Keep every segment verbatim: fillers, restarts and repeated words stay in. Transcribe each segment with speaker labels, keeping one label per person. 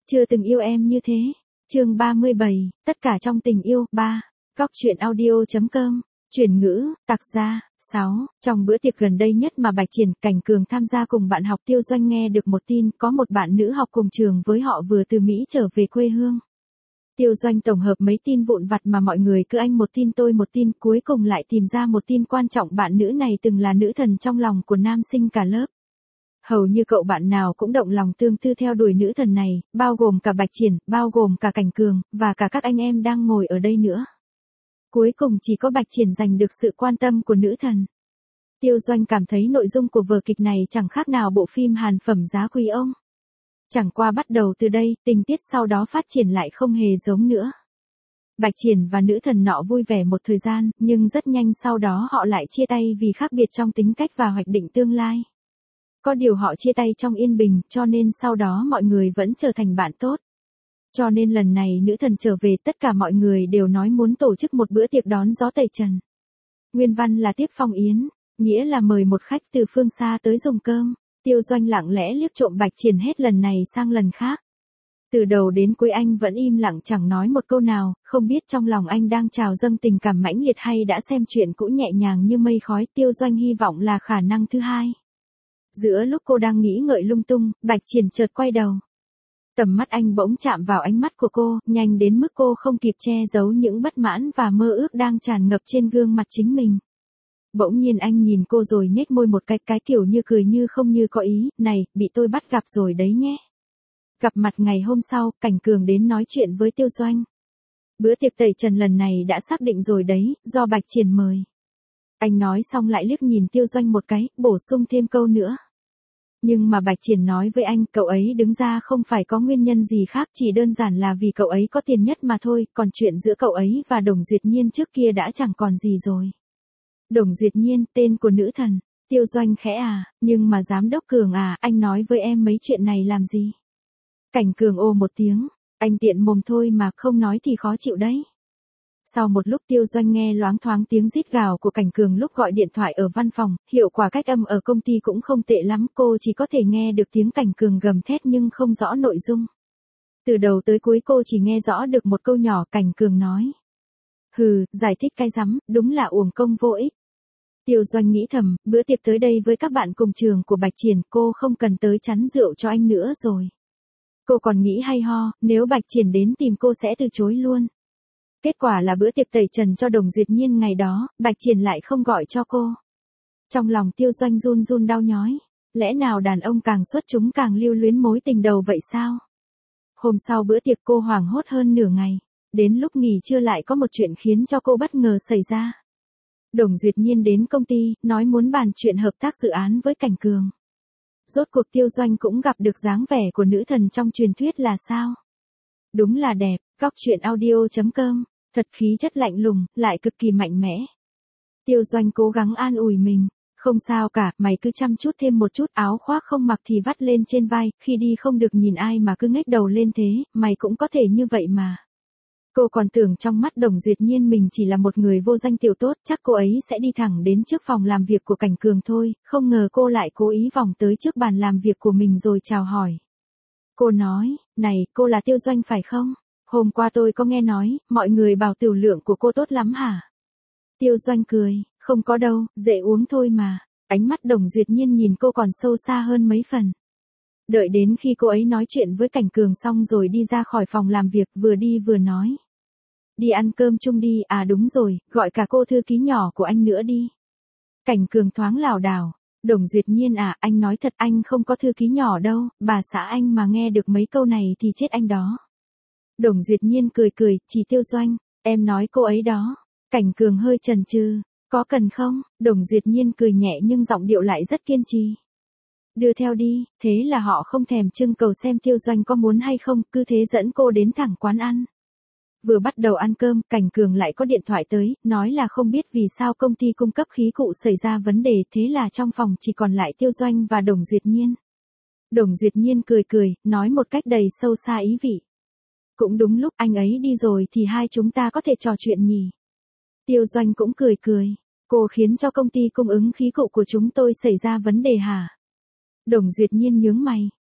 Speaker 1: Chưa từng yêu em như thế. Chương ba mươi bảy, tất cả trong tình yêu. ba. Góc truyện audio.com. Chuyển ngữ, tặc gia. sáu. Trong bữa tiệc gần đây nhất mà Bạch Triển, Cảnh Cường tham gia cùng bạn học Tiêu Doanh nghe được một tin, có một bạn nữ học cùng trường với họ vừa từ Mỹ trở về quê hương. Tiêu Doanh tổng hợp mấy tin vụn vặt mà mọi người cứ anh một tin tôi một tin, cuối cùng lại tìm ra một tin quan trọng, bạn nữ này từng là nữ thần trong lòng của nam sinh cả lớp. Hầu như cậu bạn nào cũng động lòng tương tư theo đuổi nữ thần này, bao gồm cả Bạch Triển, bao gồm cả Cảnh Cường, và cả các anh em đang ngồi ở đây nữa. Cuối cùng chỉ có Bạch Triển giành được sự quan tâm của nữ thần. Tiêu Doanh cảm thấy nội dung của vở kịch này chẳng khác nào bộ phim Hàn phẩm giá quý ông. Chẳng qua bắt đầu từ đây, tình tiết sau đó phát triển lại không hề giống nữa. Bạch Triển và nữ thần nọ vui vẻ một thời gian, nhưng rất nhanh sau đó họ lại chia tay vì khác biệt trong tính cách và hoạch định tương lai. Có điều họ chia tay trong yên bình, cho nên sau đó mọi người vẫn trở thành bạn tốt. Cho nên lần này nữ thần trở về, tất cả mọi người đều nói muốn tổ chức một bữa tiệc đón gió tẩy trần. Nguyên văn là tiếp phong yến, nghĩa là mời một khách từ phương xa tới dùng cơm. Tiêu Doanh lặng lẽ liếc trộm Bạch Triển hết lần này sang lần khác. Từ đầu đến cuối anh vẫn im lặng chẳng nói một câu nào, không biết trong lòng anh đang trào dâng tình cảm mãnh liệt hay đã xem chuyện cũ nhẹ nhàng như mây khói. Tiêu Doanh hy vọng là khả năng thứ hai. Giữa lúc cô đang nghĩ ngợi lung tung, Bạch Triển chợt quay đầu. Tầm mắt anh bỗng chạm vào ánh mắt của cô, nhanh đến mức cô không kịp che giấu những bất mãn và mơ ước đang tràn ngập trên gương mặt chính mình. Bỗng nhiên anh nhìn cô rồi nhếch môi một cái, cái kiểu như cười như không như có ý, này, bị tôi bắt gặp rồi đấy nhé. Gặp mặt ngày hôm sau, Cảnh Cường đến nói chuyện với Tiêu Doanh. Bữa tiệc tẩy trần lần này đã xác định rồi đấy, do Bạch Triển mời. Anh nói xong lại liếc nhìn Tiêu Doanh một cái, bổ sung thêm câu nữa. Nhưng mà Bạch Triển nói với anh, cậu ấy đứng ra không phải có nguyên nhân gì khác, chỉ đơn giản là vì cậu ấy có tiền nhất mà thôi, còn chuyện giữa cậu ấy và Đồng Duyệt Nhiên trước kia đã chẳng còn gì rồi. Đồng Duyệt Nhiên, tên của nữ thần. Tiêu Doanh khẽ à, nhưng mà giám đốc Cường à, anh nói với em mấy chuyện này làm gì? Cảnh Cường ồ một tiếng, anh tiện mồm thôi mà, không nói thì khó chịu đấy. Sau một lúc Tiêu Doanh nghe loáng thoáng tiếng rít gào của Cảnh Cường lúc gọi điện thoại ở văn phòng, hiệu quả cách âm ở công ty cũng không tệ lắm, cô chỉ có thể nghe được tiếng Cảnh Cường gầm thét nhưng không rõ nội dung. Từ đầu tới cuối cô chỉ nghe rõ được một câu nhỏ, Cảnh Cường nói. Hừ, giải thích cái rắm, đúng là uổng công vô ích. Tiêu Doanh nghĩ thầm, bữa tiệc tới đây với các bạn cùng trường của Bạch Triển, cô không cần tới chắn rượu cho anh nữa rồi. Cô còn nghĩ hay ho, nếu Bạch Triển đến tìm cô sẽ từ chối luôn. Kết quả là bữa tiệc tẩy trần cho Đồng Duyệt Nhiên ngày đó, Bạch Triển lại không gọi cho cô. Trong lòng Tiêu Doanh run run đau nhói, lẽ nào đàn ông càng xuất chúng càng lưu luyến mối tình đầu vậy sao? Hôm sau bữa tiệc cô hoảng hốt hơn nửa ngày, đến lúc nghỉ trưa lại có một chuyện khiến cho cô bất ngờ xảy ra. Đồng Duyệt Nhiên đến công ty, nói muốn bàn chuyện hợp tác dự án với Cảnh Cường. Rốt cuộc Tiêu Doanh cũng gặp được dáng vẻ của nữ thần trong truyền thuyết là sao? Đúng là đẹp, góc truyện audio.com, thật khí chất lạnh lùng, lại cực kỳ mạnh mẽ. Tiêu Doanh cố gắng an ủi mình, không sao cả, mày cứ chăm chút thêm một chút, áo khoác không mặc thì vắt lên trên vai, khi đi không được nhìn ai mà cứ ngếch đầu lên thế, mày cũng có thể như vậy mà. Cô còn tưởng trong mắt Đồng Duyệt Nhiên mình chỉ là một người vô danh tiểu tốt, chắc cô ấy sẽ đi thẳng đến trước phòng làm việc của Cảnh Cường thôi, không ngờ cô lại cố ý vòng tới trước bàn làm việc của mình rồi chào hỏi. Cô nói, này, cô là Tiêu Doanh phải không? Hôm qua tôi có nghe nói, mọi người bảo tiểu lượng của cô tốt lắm hả? Tiêu Doanh cười, không có đâu, dễ uống thôi mà. Ánh mắt Đồng Duyệt Nhiên nhìn cô còn sâu xa hơn mấy phần. Đợi đến khi cô ấy nói chuyện với Cảnh Cường xong rồi đi ra khỏi phòng làm việc, vừa đi vừa nói. Đi ăn cơm chung đi, à đúng rồi, gọi cả cô thư ký nhỏ của anh nữa đi. Cảnh Cường thoáng lảo đảo. Đồng Duyệt Nhiên à, anh nói thật anh không có thư ký nhỏ đâu, bà xã anh mà nghe được mấy câu này thì chết anh đó. Đồng Duyệt Nhiên cười cười, chỉ Tiêu Doanh, em nói cô ấy đó. Cảnh Cường hơi chần chừ, có cần không? Đồng Duyệt Nhiên cười nhẹ nhưng giọng điệu lại rất kiên trì. Đưa theo đi, thế là họ không thèm trưng cầu xem Tiêu Doanh có muốn hay không, cứ thế dẫn cô đến thẳng quán ăn. Vừa bắt đầu ăn cơm, Cảnh Cường lại có điện thoại tới, nói là không biết vì sao công ty cung cấp khí cụ xảy ra vấn đề, thế là trong phòng chỉ còn lại Tiêu Doanh và Đồng Duyệt Nhiên. Đồng Duyệt Nhiên cười cười, nói một cách đầy sâu xa ý vị. Cũng đúng lúc anh ấy đi rồi thì hai chúng ta có thể trò chuyện nhỉ. Tiêu Doanh cũng cười cười, cô khiến cho công ty cung ứng khí cụ của chúng tôi xảy ra vấn đề hả? Đồng Duyệt Nhiên nhướng mày,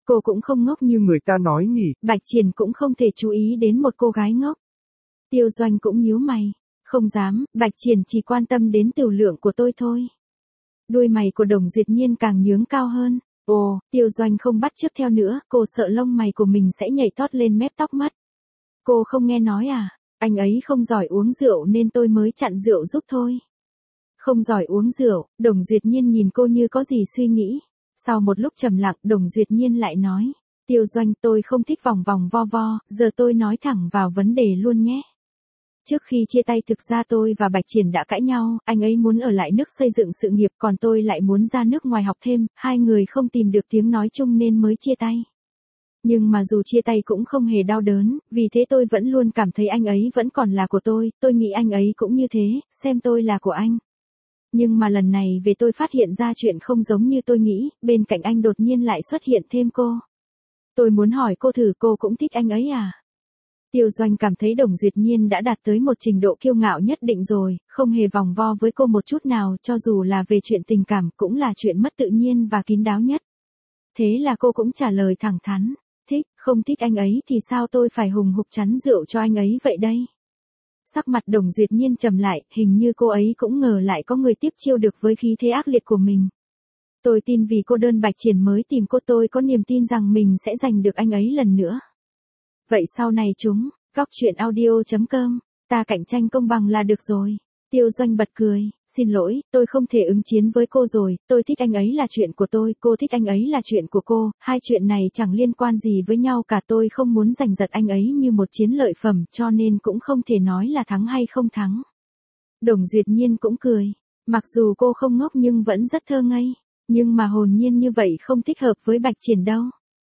Speaker 1: Cô cũng không ngốc như người ta nói nhỉ. Bạch Triển cũng không thể chú ý đến một cô gái ngốc. Tiêu Doanh cũng nhíu mày. Không dám, Bạch Triển chỉ quan tâm đến tiểu lượng của tôi thôi. Đuôi mày của Đồng Duyệt Nhiên càng nhướng cao hơn. Ồ, Tiêu Doanh không bắt chước theo nữa, cô sợ lông mày của mình sẽ nhảy tót lên mép tóc mất. Cô không nghe nói à, anh ấy không giỏi uống rượu nên tôi mới chặn rượu giúp thôi. Không giỏi uống rượu, Đồng Duyệt Nhiên nhìn cô như có gì suy nghĩ. Sau một lúc trầm lặng, Đồng Duyệt Nhiên lại nói, Tiêu Doanh, tôi không thích vòng vòng vo vo, giờ tôi nói thẳng vào vấn đề luôn nhé. Trước khi chia tay thực ra tôi và Bạch Triển đã cãi nhau, anh ấy muốn ở lại nước xây dựng sự nghiệp còn tôi lại muốn ra nước ngoài học thêm, hai người không tìm được tiếng nói chung nên mới chia tay. Nhưng mà dù chia tay cũng không hề đau đớn, vì thế tôi vẫn luôn cảm thấy anh ấy vẫn còn là của tôi, tôi nghĩ anh ấy cũng như thế, xem tôi là của anh. Nhưng mà lần này về tôi phát hiện ra chuyện không giống như tôi nghĩ, bên cạnh anh đột nhiên lại xuất hiện thêm cô. Tôi muốn hỏi cô thử cô cũng thích anh ấy à? Tiêu Doanh cảm thấy Đồng Duyệt Nhiên đã đạt tới một trình độ kiêu ngạo nhất định rồi, không hề vòng vo với cô một chút nào, cho dù là về chuyện tình cảm cũng là chuyện mất tự nhiên và kín đáo nhất. Thế là cô cũng trả lời thẳng thắn, thích, không thích anh ấy thì sao tôi phải hùng hục chắn rượu cho anh ấy vậy đây? Sắc mặt Đồng Duyệt Nhiên trầm lại, hình như cô ấy cũng ngờ lại có người tiếp chiêu được với khí thế ác liệt của mình. Tôi tin vì cô đơn Bạch Triển mới tìm cô, tôi có niềm tin rằng mình sẽ giành được anh ấy lần nữa. Vậy sau này chúng, góc chuyện audio chấm com, ta cạnh tranh công bằng là được rồi. Tiêu Doanh bật cười, xin lỗi, tôi không thể ứng chiến với cô rồi, tôi thích anh ấy là chuyện của tôi, cô thích anh ấy là chuyện của cô, hai chuyện này chẳng liên quan gì với nhau cả, tôi không muốn giành giật anh ấy như một chiến lợi phẩm cho nên cũng không thể nói là thắng hay không thắng. Đồng Duyệt Nhiên cũng cười, mặc dù cô không ngốc nhưng vẫn rất thơ ngây, nhưng mà hồn nhiên như vậy không thích hợp với Bạch Triển đâu.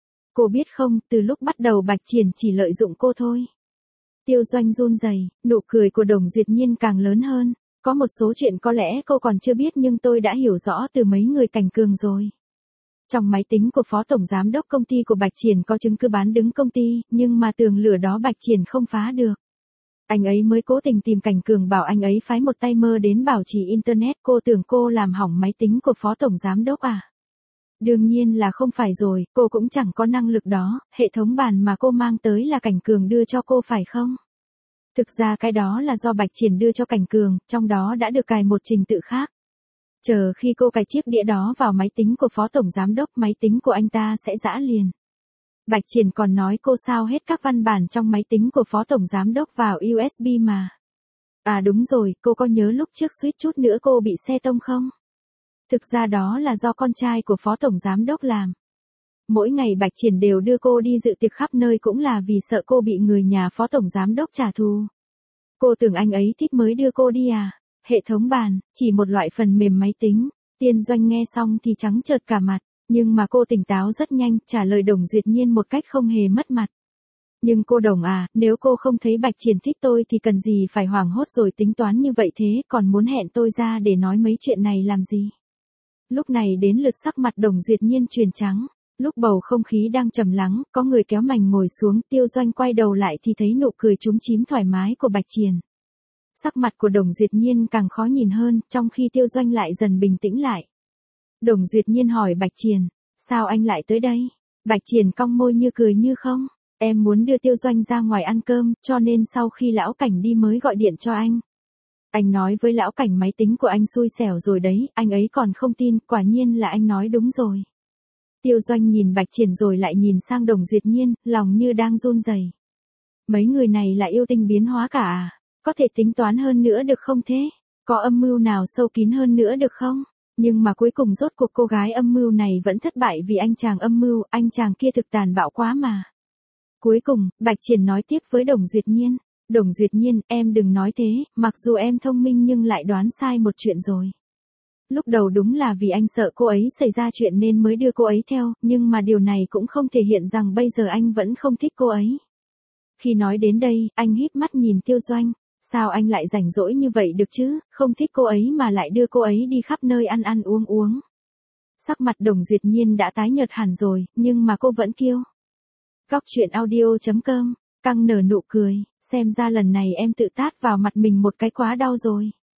Speaker 1: Cô biết không, từ lúc bắt đầu Bạch Triển chỉ lợi dụng cô thôi. Tiêu Doanh run rẩy, nụ cười của Đồng Duyệt Nhiên càng lớn hơn. Có một số chuyện có lẽ cô còn chưa biết nhưng tôi đã hiểu rõ từ mấy người Cảnh Cường rồi. Trong máy tính của Phó Tổng Giám đốc công ty của Bạch Triển có chứng cứ bán đứng công ty, nhưng mà tường lửa đó Bạch Triển không phá được. Anh ấy mới cố tình tìm Cảnh Cường bảo anh ấy phái một tay mơ đến bảo trì Internet, cô tưởng cô làm hỏng máy tính của Phó Tổng Giám đốc à? Đương nhiên là không phải rồi, cô cũng chẳng có năng lực đó, hệ thống bàn mà cô mang tới là Cảnh Cường đưa cho cô phải không? Thực ra cái đó là do Bạch Triển đưa cho Cảnh Cường, trong đó đã được cài một trình tự khác. Chờ khi cô cài chiếc đĩa đó vào máy tính của Phó Tổng Giám đốc, máy tính của anh ta sẽ giã liền. Bạch Triển còn nói cô sao hết các văn bản trong máy tính của Phó Tổng Giám đốc vào u ét bê mà. À đúng rồi, cô có nhớ lúc trước suýt chút nữa cô bị xe tông không? Thực ra đó là do con trai của Phó Tổng Giám đốc làm. Mỗi ngày Bạch Triển đều đưa cô đi dự tiệc khắp nơi cũng là vì sợ cô bị người nhà Phó Tổng Giám đốc trả thù. Cô tưởng anh ấy thích mới đưa cô đi à? Hệ thống bàn, chỉ một loại phần mềm máy tính. Tiên Doanh nghe xong thì trắng trợt cả mặt, nhưng mà cô tỉnh táo rất nhanh, trả lời Đồng Duyệt Nhiên một cách không hề mất mặt. Nhưng cô Đồng à, nếu cô không thấy Bạch Triển thích tôi thì cần gì phải hoảng hốt rồi tính toán như vậy thế, còn muốn hẹn tôi ra để nói mấy chuyện này làm gì? Lúc này đến lượt sắc mặt Đồng Duyệt Nhiên chuyển trắng. Lúc bầu không khí đang trầm lắng, có người kéo mành ngồi xuống, Tiêu Doanh quay đầu lại thì thấy nụ cười chúm chím thoải mái của Bạch Triển. Sắc mặt của Đồng Duyệt Nhiên càng khó nhìn hơn, trong khi Tiêu Doanh lại dần bình tĩnh lại. Đồng Duyệt Nhiên hỏi Bạch Triển, sao anh lại tới đây? Bạch Triển cong môi như cười như không, em muốn đưa Tiêu Doanh ra ngoài ăn cơm, cho nên sau khi lão Cảnh đi mới gọi điện cho anh. Anh nói với lão Cảnh máy tính của anh xui xẻo rồi đấy, anh ấy còn không tin, quả nhiên là anh nói đúng rồi. Tiêu Doanh nhìn Bạch Triển rồi lại nhìn sang Đồng Duyệt Nhiên, lòng như đang run rẩy. Mấy người này là yêu tinh biến hóa cả à? Có thể tính toán hơn nữa được không thế? Có âm mưu nào sâu kín hơn nữa được không? Nhưng mà cuối cùng rốt cuộc cô gái âm mưu này vẫn thất bại vì anh chàng âm mưu, anh chàng kia thực tàn bạo quá mà. Cuối cùng, Bạch Triển nói tiếp với Đồng Duyệt Nhiên. Đồng Duyệt Nhiên, em đừng nói thế, mặc dù em thông minh nhưng lại đoán sai một chuyện rồi. Lúc đầu đúng là vì anh sợ cô ấy xảy ra chuyện nên mới đưa cô ấy theo, nhưng mà điều này cũng không thể hiện rằng bây giờ anh vẫn không thích cô ấy. Khi nói đến đây, anh híp mắt nhìn Tiêu Doanh, sao anh lại rảnh rỗi như vậy được chứ, không thích cô ấy mà lại đưa cô ấy đi khắp nơi ăn ăn uống uống. Sắc mặt Đồng Duyệt Nhiên đã tái nhợt hẳn rồi, nhưng mà cô vẫn kiêu. Góc chuyện audio chấm com, căng nở nụ cười, xem ra lần này em tự tát vào mặt mình một cái quá đau rồi.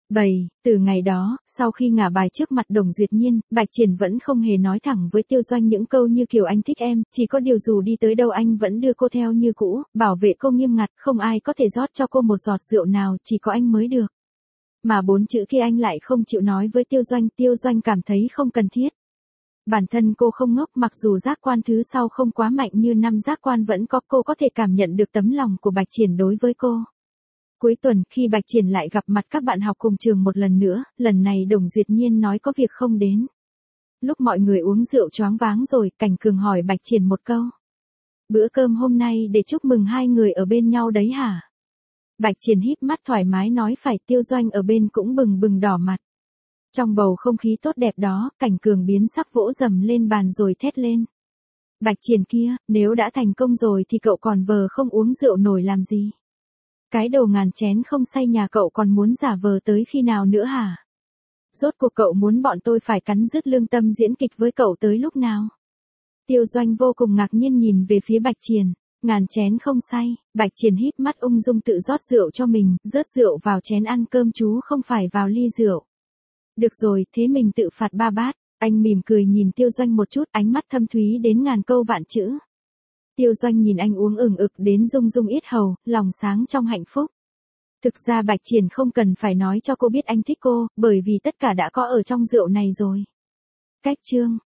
Speaker 1: bảy. Từ ngày đó, sau khi ngả bài trước mặt Đồng Duyệt Nhiên, Bạch Triển vẫn không hề nói thẳng với Tiêu Doanh những câu như kiểu anh thích em, chỉ có điều dù đi tới đâu anh vẫn đưa cô theo như cũ, bảo vệ cô nghiêm ngặt, không ai có thể rót cho cô một giọt rượu nào, chỉ có anh mới được. Mà bốn chữ kia anh lại không chịu nói với Tiêu Doanh, Tiêu Doanh cảm thấy không cần thiết. Bản thân cô không ngốc, mặc dù giác quan thứ sau không quá mạnh như năm giác quan vẫn có, cô có thể cảm nhận được tấm lòng của Bạch Triển đối với cô. Cuối tuần, khi Bạch Triển lại gặp mặt các bạn học cùng trường một lần nữa, lần này Đồng Duyệt Nhiên nói có việc không đến. Lúc mọi người uống rượu choáng váng rồi, Cảnh Cường hỏi Bạch Triển một câu. Bữa cơm hôm nay để chúc mừng hai người ở bên nhau đấy hả? Bạch Triển híp mắt thoải mái nói phải. Tiêu Doanh ở bên cũng bừng bừng đỏ mặt. Trong bầu không khí tốt đẹp đó, Cảnh Cường biến sắc vỗ dầm lên bàn rồi thét lên. Bạch Triển kia, nếu đã thành công rồi thì cậu còn vờ không uống rượu nổi làm gì? Cái đồ ngàn chén không say nhà cậu còn muốn giả vờ tới khi nào nữa hả? Rốt cuộc cậu muốn bọn tôi phải cắn rứt lương tâm diễn kịch với cậu tới lúc nào? Tiêu Doanh vô cùng ngạc nhiên nhìn về phía Bạch Triển. Ngàn chén không say, Bạch Triển híp mắt ung dung tự rót rượu cho mình, rớt rượu vào chén ăn cơm chú không phải vào ly rượu. Được rồi, thế mình tự phạt ba bát. Anh mỉm cười nhìn Tiêu Doanh một chút, ánh mắt thâm thúy đến ngàn câu vạn chữ. Tiêu Doanh nhìn anh uống ửng ực đến rung rung yết hầu, lòng sáng trong hạnh phúc. Thực ra Bạch Triển không cần phải nói cho cô biết anh thích cô, bởi vì tất cả đã có ở trong rượu này rồi. Cách chương